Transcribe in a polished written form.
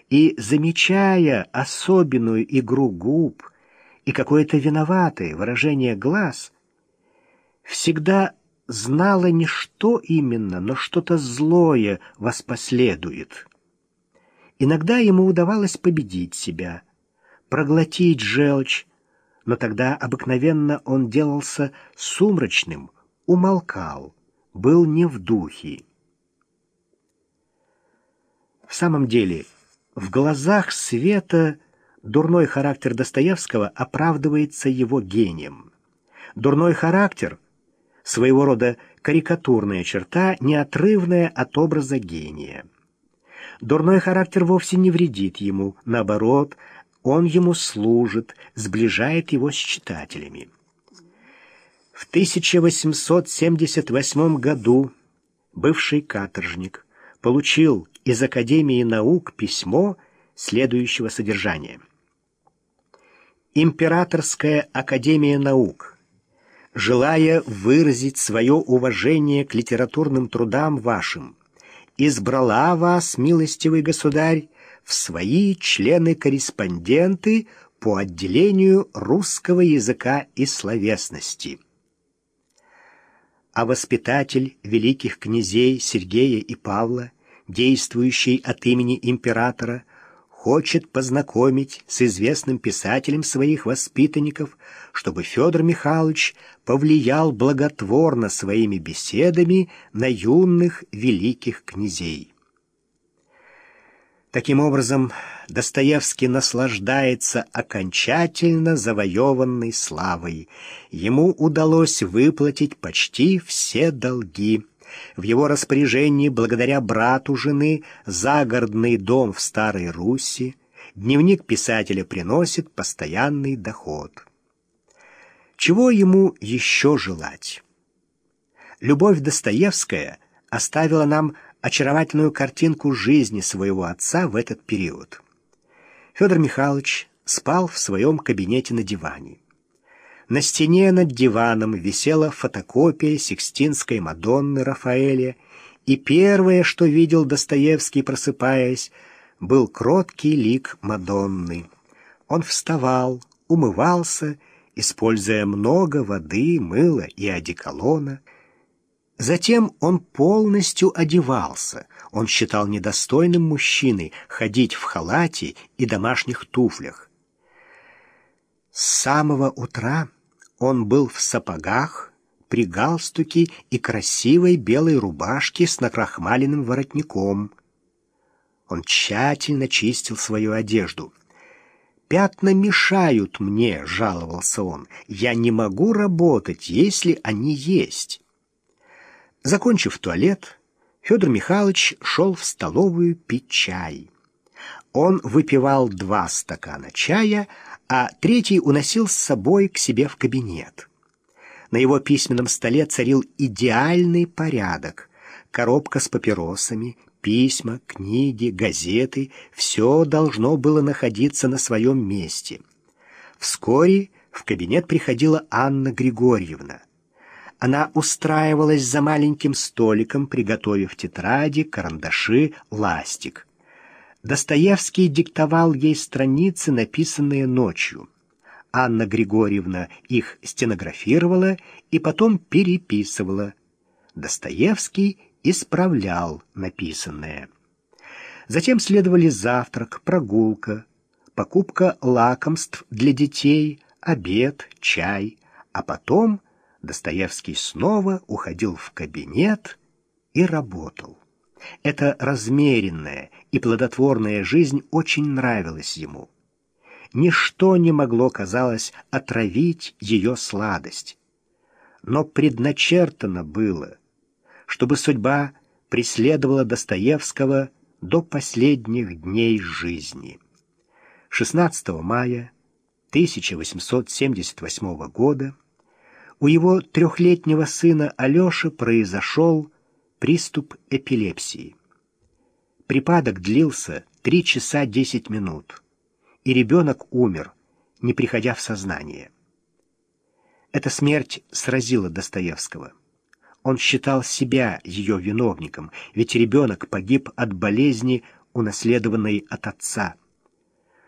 и, замечая особенную игру губ и какое-то виноватое выражение глаз, всегда знала не что именно, но что-то злое воспоследует. Иногда ему удавалось победить себя, проглотить желчь, но тогда обыкновенно он делался сумрачным, умолкал, был не в духе. В самом деле, в глазах Света дурной характер Достоевского оправдывается его гением. Дурной характер — своего рода карикатурная черта, неотрывная от образа гения. Дурной характер вовсе не вредит ему, наоборот, он ему служит, сближает его с читателями. В 1878 году бывший каторжник получил из Академии наук письмо следующего содержания. Императорская Академия наук, желая выразить свое уважение к литературным трудам вашим, избрала вас, милостивый государь, в свои члены-корреспонденты по отделению русского языка и словесности. А воспитатель великих князей Сергея и Павла, действующий от имени императора, хочет познакомить с известным писателем своих воспитанников, чтобы Федор Михайлович повлиял благотворно своими беседами на юных великих князей. Таким образом, Достоевский наслаждается окончательно завоеванной славой. Ему удалось выплатить почти все долги. В его распоряжении, благодаря брату жены, загородный дом в Старой Руси, дневник писателя приносит постоянный доход. Чего ему еще желать? Любовь Достоевская оставила нам очаровательную картинку жизни своего отца в этот период. Федор Михайлович спал в своем кабинете на диване. На стене над диваном висела фотокопия Сикстинской Мадонны Рафаэля, и первое, что видел Достоевский, просыпаясь, был кроткий лик Мадонны. Он вставал, умывался, используя много воды, мыла и одеколона. Затем он полностью одевался. Он считал недостойным мужчиной ходить в халате и домашних туфлях. С самого утра он был в сапогах, при галстуке и красивой белой рубашке с накрахмаленным воротником. Он тщательно чистил свою одежду. «Пятна мешают мне», — жаловался он. «Я не могу работать, если они есть». Закончив туалет, Федор Михайлович шел в столовую пить чай. Он выпивал 2 стакана чая, а 3 уносил с собой к себе в кабинет. На его письменном столе царил идеальный порядок. Коробка с папиросами, письма, книги, газеты — все должно было находиться на своем месте. Вскоре в кабинет приходила Анна Григорьевна. Она устраивалась за маленьким столиком, приготовив тетради, карандаши, ластик. Достоевский диктовал ей страницы, написанные ночью. Анна Григорьевна их стенографировала и потом переписывала. Достоевский исправлял написанное. Затем следовали завтрак, прогулка, покупка лакомств для детей, обед, чай, а потом Достоевский снова уходил в кабинет и работал. Эта размеренная и плодотворная жизнь очень нравилась ему. Ничто не могло, казалось, отравить ее сладость. Но предначертано было, чтобы судьба преследовала Достоевского до последних дней жизни. 16 мая 1878 года у его 3-летнего сына Алеши произошел приступ эпилепсии. Припадок длился 3 часа 10 минут, и ребенок умер, не приходя в сознание. Эта смерть сразила Достоевского. Он считал себя ее виновником, ведь ребенок погиб от болезни унаследованной от отца.